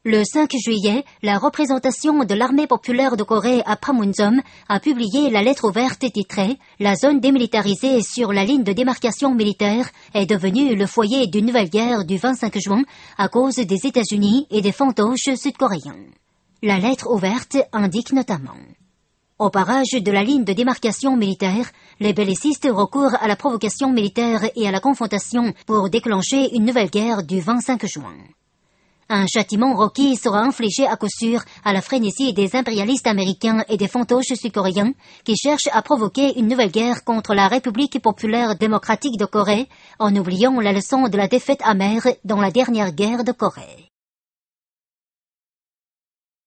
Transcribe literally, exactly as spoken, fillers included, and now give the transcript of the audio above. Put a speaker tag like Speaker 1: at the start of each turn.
Speaker 1: Le cinq juillet, la représentation de l'armée populaire de Corée à Panmunjom a publié la lettre ouverte titrée « La zone démilitarisée sur la ligne de démarcation militaire est devenue le foyer d'une nouvelle guerre du vingt-cinq juin à cause des États-Unis et des fantoches sud-coréens ». La lettre ouverte indique notamment: au barrage de la ligne de démarcation militaire, les bellicistes recourent à la provocation militaire et à la confrontation pour déclencher une nouvelle guerre du vingt-cinq juin. Un châtiment requis sera infligé à coup sûr à la frénésie des impérialistes américains et des fantoches sud-coréens qui cherchent à provoquer une nouvelle guerre contre la République populaire démocratique de Corée en oubliant la leçon de la défaite amère dans la dernière guerre de Corée.